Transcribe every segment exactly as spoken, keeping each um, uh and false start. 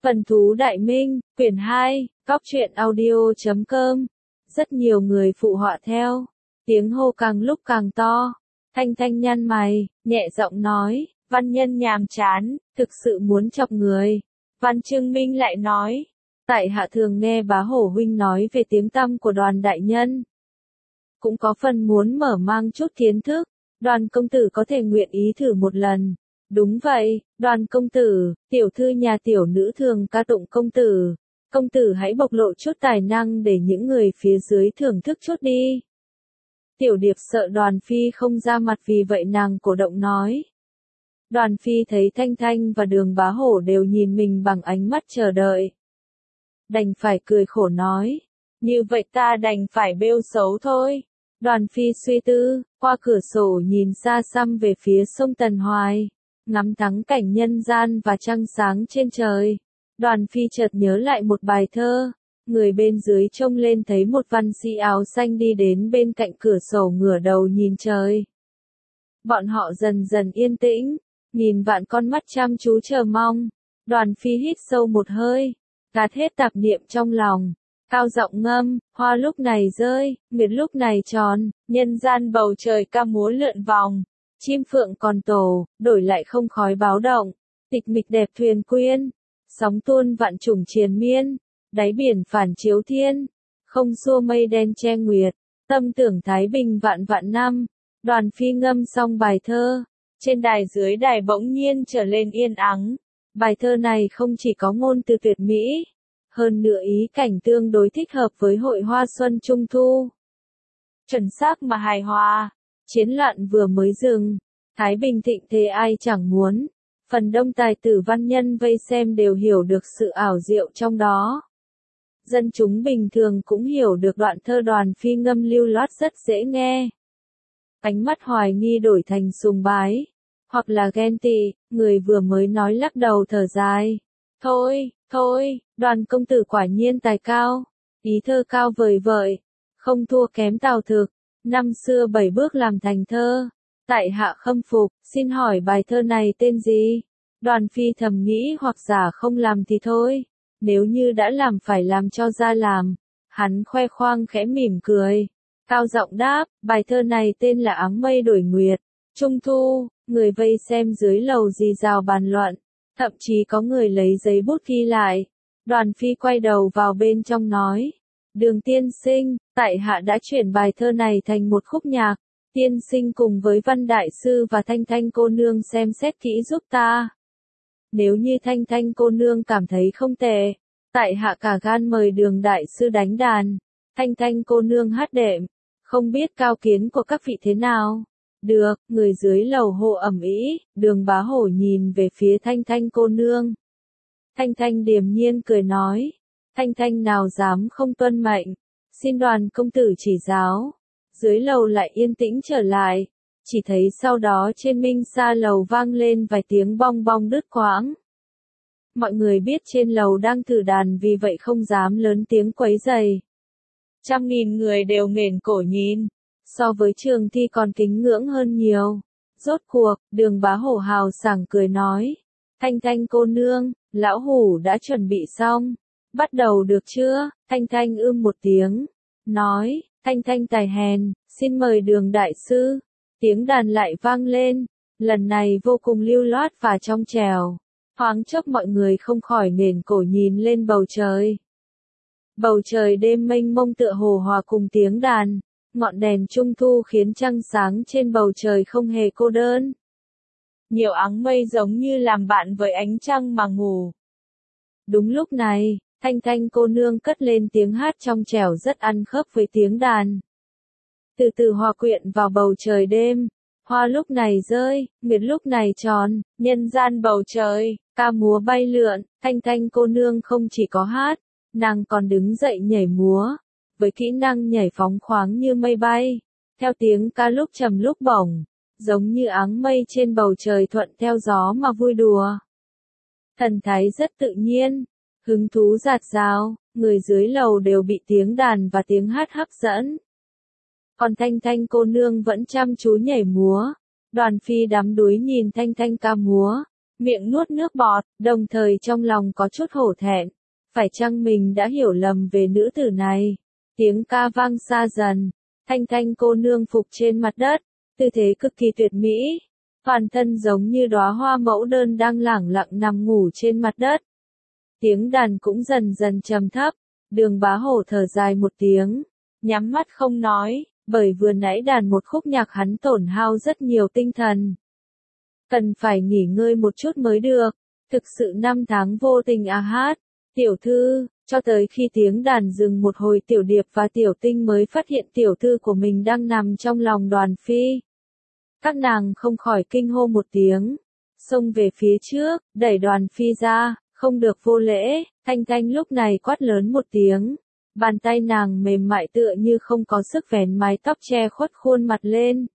Vân Thú Đại Minh, quyển hai, góc truyện audio chấm com. Rất nhiều người phụ họa theo. Tiếng hô càng lúc càng to. Thanh Thanh nhăn mày, nhẹ giọng nói, văn nhân nhàm chán, thực sự muốn chọc người. Văn Trương Minh lại nói, tại hạ thường nghe bá hổ huynh nói về tiếng tăm của Đoàn đại nhân. Cũng có phần muốn mở mang chút kiến thức, Đoàn công tử có thể nguyện ý thử một lần. Đúng vậy, Đoàn công tử, tiểu thư nhà tiểu nữ thường ca tụng công tử. Công tử hãy bộc lộ chút tài năng để những người phía dưới thưởng thức chút đi. Tiểu điệp sợ Đoàn phi không ra mặt vì vậy nàng cổ động nói. Đoàn phi thấy Thanh Thanh và Đường Bá Hổ đều nhìn mình bằng ánh mắt chờ đợi. Đành phải cười khổ nói, như vậy ta đành phải bêu xấu thôi. Đoàn phi suy tư, qua cửa sổ nhìn xa xăm về phía sông Tần Hoài, ngắm thắng cảnh nhân gian và trăng sáng trên trời. Đoàn phi chợt nhớ lại một bài thơ, người bên dưới trông lên thấy một văn sĩ áo xanh đi đến bên cạnh cửa sổ ngửa đầu nhìn trời. Bọn họ dần dần yên tĩnh, nhìn vạn con mắt chăm chú chờ mong. Đoàn phi hít sâu một hơi, gạt hết tạp niệm trong lòng, cao giọng ngâm, hoa lúc này rơi, nguyệt lúc này tròn, nhân gian bầu trời ca múa lượn vòng, chim phượng còn tổ, đổi lại không khói báo động, tịch mịch đẹp thuyền quyên, sóng tuôn vạn trùng triền miên, đáy biển phản chiếu thiên, không xua mây đen che nguyệt, tâm tưởng thái bình vạn vạn năm. Đoàn phi ngâm xong bài thơ, trên đài dưới đài bỗng nhiên trở lên yên ắng. Bài thơ này không chỉ có ngôn từ tuyệt mỹ, hơn nữa ý cảnh tương đối thích hợp với hội hoa xuân trung thu. Chuẩn xác mà hài hòa, chiến loạn vừa mới dừng, thái bình thịnh thế ai chẳng muốn. Phần đông tài tử văn nhân vây xem đều hiểu được sự ảo diệu trong đó. Dân chúng bình thường cũng hiểu được đoạn thơ Đoàn phi ngâm lưu loát rất dễ nghe. Ánh mắt hoài nghi đổi thành sùng bái, hoặc là ghen tị, người vừa mới nói lắc đầu thở dài. Thôi, thôi, Đoàn công tử quả nhiên tài cao, ý thơ cao vời vợi, không thua kém Tào Thực, năm xưa bảy bước làm thành thơ. Tại hạ khâm phục, xin hỏi bài thơ này tên gì? Đoàn phi thầm nghĩ hoặc giả không làm thì thôi, nếu như đã làm phải làm cho ra làm. Hắn khoe khoang khẽ mỉm cười, cao giọng đáp, bài thơ này tên là Áng mây đổi nguyệt, trung thu. Người vây xem dưới lầu rì rào bàn luận, thậm chí có người lấy giấy bút ghi lại. Đoàn phi quay đầu vào bên trong nói, Đường tiên sinh, tại hạ đã chuyển bài thơ này thành một khúc nhạc, tiên sinh cùng với Văn đại sư và Thanh Thanh cô nương xem xét kỹ giúp ta. Nếu như Thanh Thanh cô nương cảm thấy không tệ, tại hạ cả gan mời Đường đại sư đánh đàn, Thanh Thanh cô nương hát đệm, không biết cao kiến của các vị thế nào. Được, người dưới lầu hô ầm ĩ. Đường Bá Hổ nhìn về phía Thanh Thanh cô nương. Thanh Thanh điềm nhiên cười nói, Thanh Thanh nào dám không tuân mệnh, xin Đoàn công tử chỉ giáo. Dưới lầu lại yên tĩnh trở lại, chỉ thấy sau đó trên minh sa lầu vang lên vài tiếng bong bong đứt quãng. Mọi người biết trên lầu đang thử đàn vì vậy không dám lớn tiếng quấy rầy. Trăm nghìn người đều nghển cổ nhìn. So với trường thi còn kính ngưỡng hơn nhiều. Rốt cuộc, Đường Bá Hổ hào sảng cười nói, Thanh Thanh cô nương, lão hủ đã chuẩn bị xong, bắt đầu được chưa? Thanh Thanh ưm một tiếng, nói, Thanh Thanh tài hèn, xin mời Đường đại sư. Tiếng đàn lại vang lên, lần này vô cùng lưu loát và trong trẻo. Thoáng chốc mọi người không khỏi nghển cổ nhìn lên bầu trời. Bầu trời đêm mênh mông tựa hồ hòa cùng tiếng đàn. Ngọn đèn trung thu khiến trăng sáng trên bầu trời không hề cô đơn. Nhiều áng mây giống như làm bạn với ánh trăng mà ngủ. Đúng lúc này, Thanh Thanh cô nương cất lên tiếng hát trong trẻo rất ăn khớp với tiếng đàn. Từ từ hòa quyện vào bầu trời đêm, hoa lúc này rơi, nguyệt lúc này tròn, nhân gian bầu trời, ca múa bay lượn. Thanh Thanh cô nương không chỉ có hát, nàng còn đứng dậy nhảy múa. Với kỹ năng nhảy phóng khoáng như mây bay, theo tiếng ca lúc trầm lúc bổng, giống như áng mây trên bầu trời thuận theo gió mà vui đùa. Thần thái rất tự nhiên, hứng thú dạt dào, người dưới lầu đều bị tiếng đàn và tiếng hát hấp dẫn. Còn Thanh Thanh cô nương vẫn chăm chú nhảy múa, Đoàn phi đắm đuối nhìn Thanh Thanh ca múa, miệng nuốt nước bọt, đồng thời trong lòng có chút hổ thẹn. Phải chăng mình đã hiểu lầm về nữ tử này? Tiếng ca vang xa dần, Thanh Thanh cô nương phục trên mặt đất, tư thế cực kỳ tuyệt mỹ, toàn thân giống như đóa hoa mẫu đơn đang lẳng lặng nằm ngủ trên mặt đất. Tiếng đàn cũng dần dần trầm thấp, Đường Bá Hổ thở dài một tiếng, nhắm mắt không nói, bởi vừa nãy đàn một khúc nhạc hắn tổn hao rất nhiều tinh thần. Cần phải nghỉ ngơi một chút mới được, thực sự năm tháng vô tình à hát. Tiểu thư, cho tới khi tiếng đàn dừng một hồi Tiểu Điệp và Tiểu Tinh mới phát hiện tiểu thư của mình đang nằm trong lòng Đoàn Phi. Các nàng không khỏi kinh hô một tiếng, xông về phía trước, đẩy Đoàn Phi ra, không được vô lễ. Thanh Thanh lúc này quát lớn một tiếng, bàn tay nàng mềm mại tựa như không có sức vén mái tóc che khuất khuôn mặt lên,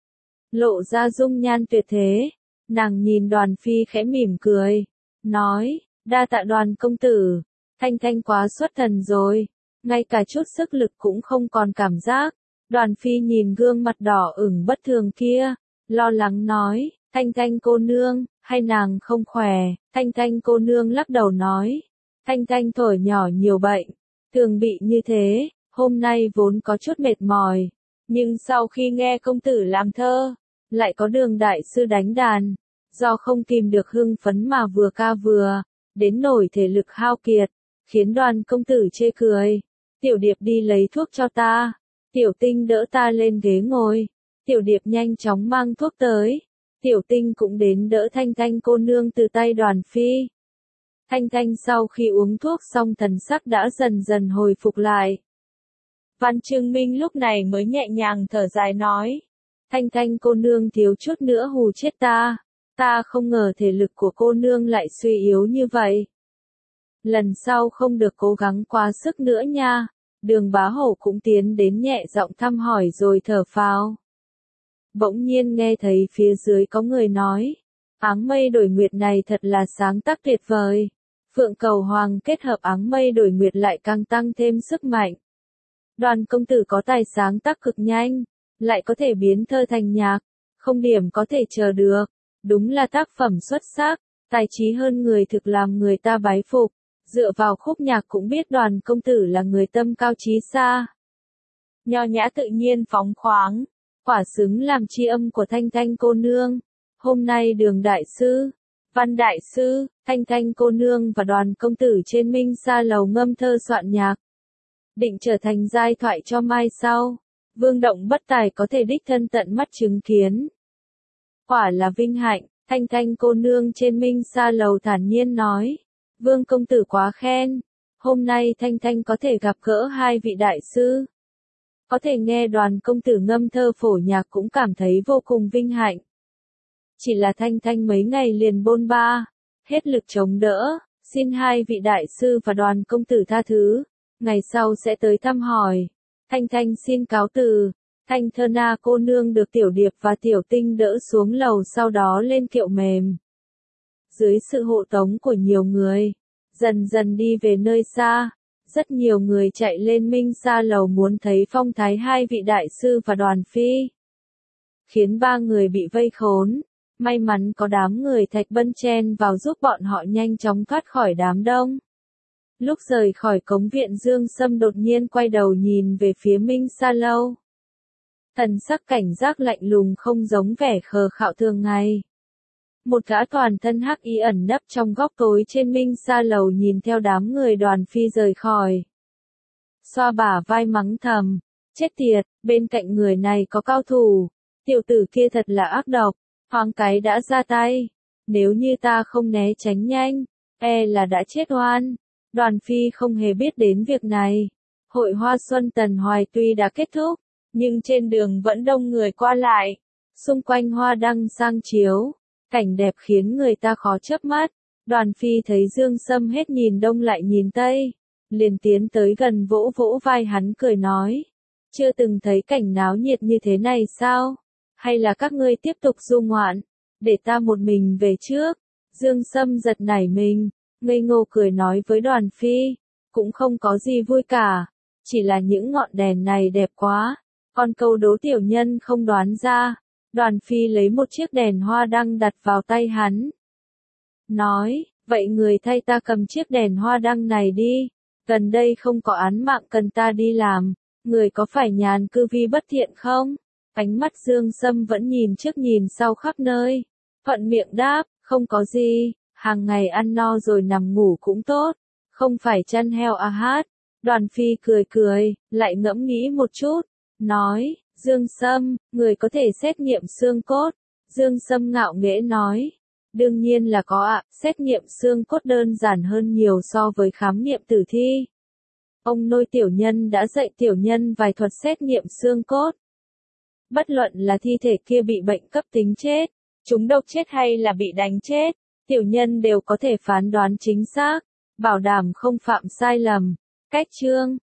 lộ ra dung nhan tuyệt thế. Nàng nhìn Đoàn Phi khẽ mỉm cười, nói, đa tạ Đoàn công tử. Thanh Thanh quá xuất thần rồi, ngay cả chút sức lực cũng không còn cảm giác. Đoàn Phi nhìn gương mặt đỏ ửng bất thường kia, lo lắng nói, Thanh Thanh cô nương, hay nàng không khỏe? Thanh Thanh cô nương lắc đầu nói, Thanh Thanh thổi nhỏ nhiều bệnh, thường bị như thế, hôm nay vốn có chút mệt mỏi, nhưng sau khi nghe công tử làm thơ, lại có Đường đại sư đánh đàn, do không kìm được hưng phấn mà vừa ca vừa, đến nổi thể lực hao kiệt, khiến Đoàn công tử chê cười. Tiểu Điệp đi lấy thuốc cho ta. Tiểu Tinh đỡ ta lên ghế ngồi. Tiểu Điệp nhanh chóng mang thuốc tới. Tiểu Tinh cũng đến đỡ Thanh Thanh cô nương từ tay Đoàn Phi. Thanh Thanh sau khi uống thuốc xong thần sắc đã dần dần hồi phục lại. Văn Trương Minh lúc này mới nhẹ nhàng thở dài nói, Thanh Thanh cô nương thiếu chút nữa hù chết ta. Ta không ngờ thể lực của cô nương lại suy yếu như vậy. Lần sau không được cố gắng quá sức nữa nha. Đường Bá Hổ cũng tiến đến nhẹ giọng thăm hỏi rồi thở phào. Bỗng nhiên nghe thấy phía dưới có người nói, áng mây đổi nguyệt này thật là sáng tác tuyệt vời. Phượng Cầu Hoàng kết hợp áng mây đổi nguyệt lại càng tăng thêm sức mạnh. Đoàn công tử có tài sáng tác cực nhanh, lại có thể biến thơ thành nhạc, không điểm có thể chờ được. Đúng là tác phẩm xuất sắc, tài trí hơn người thực làm người ta bái phục. Dựa vào khúc nhạc cũng biết Đoàn công tử là người tâm cao trí xa. Nho nhã tự nhiên phóng khoáng, quả xứng làm tri âm của Thanh Thanh cô nương. Hôm nay Đường đại sư, Văn đại sư, Thanh Thanh cô nương và Đoàn công tử trên Minh Sa lầu ngâm thơ soạn nhạc, định trở thành giai thoại cho mai sau. Vương Động bất tài có thể đích thân tận mắt chứng kiến. Quả là vinh hạnh. Thanh Thanh cô nương trên Minh Sa lầu thản nhiên nói, Vương công tử quá khen, hôm nay Thanh Thanh có thể gặp gỡ hai vị đại sư, có thể nghe Đoàn công tử ngâm thơ phổ nhạc cũng cảm thấy vô cùng vinh hạnh. Chỉ là Thanh Thanh mấy ngày liền bôn ba, hết lực chống đỡ, xin hai vị đại sư và Đoàn công tử tha thứ, ngày sau sẽ tới thăm hỏi. Thanh Thanh xin cáo từ. Thanh Thơ Na cô nương được Tiểu Điệp và Tiểu Tinh đỡ xuống lầu, sau đó lên kiệu mềm. Dưới sự hộ tống của nhiều người, dần dần đi về nơi xa. Rất nhiều người chạy lên Minh Sa lầu muốn thấy phong thái hai vị đại sư và Đoàn Phi, khiến ba người bị vây khốn. May mắn có đám người Thạch Bân chen vào giúp bọn họ nhanh chóng thoát khỏi đám đông. Lúc rời khỏi cống viện, Dương Sâm đột nhiên quay đầu nhìn về phía Minh Sa lâu. Thần sắc cảnh giác lạnh lùng, không giống vẻ khờ khạo thường ngày. Một gã toàn thân hắc y ẩn nấp trong góc tối trên Minh Sa lầu nhìn theo đám người Đoàn Phi rời khỏi. Xoa bả vai mắng thầm, chết tiệt, bên cạnh người này có cao thủ, tiểu tử kia thật là ác độc, thoáng cái đã ra tay. Nếu như ta không né tránh nhanh, e là đã chết oan. Đoàn Phi không hề biết đến việc này. Hội Hoa Xuân Tần Hoài tuy đã kết thúc, nhưng trên đường vẫn đông người qua lại. Xung quanh hoa đăng sang chiếu, cảnh đẹp khiến người ta khó chớp mắt. Đoàn Phi thấy Dương Sâm hết nhìn đông lại nhìn tây, liền tiến tới gần vỗ vỗ vai hắn cười nói, chưa từng thấy cảnh náo nhiệt như thế này sao? Hay là các ngươi tiếp tục du ngoạn, để ta một mình về trước? Dương Sâm giật nảy mình, ngây ngô cười nói với Đoàn Phi, cũng không có gì vui cả, chỉ là những ngọn đèn này đẹp quá. Còn câu đố tiểu nhân không đoán ra. Đoàn Phi lấy một chiếc đèn hoa đăng đặt vào tay hắn. nói, vậy người thay ta cầm chiếc đèn hoa đăng này đi, gần đây không có án mạng cần ta đi làm, người có phải nhàn cư vi bất thiện không? Ánh mắt Dương Sâm vẫn nhìn trước nhìn sau khắp nơi, thuận miệng đáp, không có gì, hàng ngày ăn no rồi nằm ngủ cũng tốt, không phải chăn heo à hát. Đoàn Phi cười cười, lại ngẫm nghĩ một chút, nói, Dương Sâm, người có thể xét nghiệm xương cốt. Dương Sâm ngạo nghễ nói, đương nhiên là có ạ, xét nghiệm xương cốt đơn giản hơn nhiều so với khám nghiệm tử thi. Ông nôi tiểu nhân đã dạy tiểu nhân vài thuật xét nghiệm xương cốt. Bất luận là thi thể kia bị bệnh cấp tính chết, trúng độc chết hay là bị đánh chết, tiểu nhân đều có thể phán đoán chính xác, bảo đảm không phạm sai lầm. Cách chương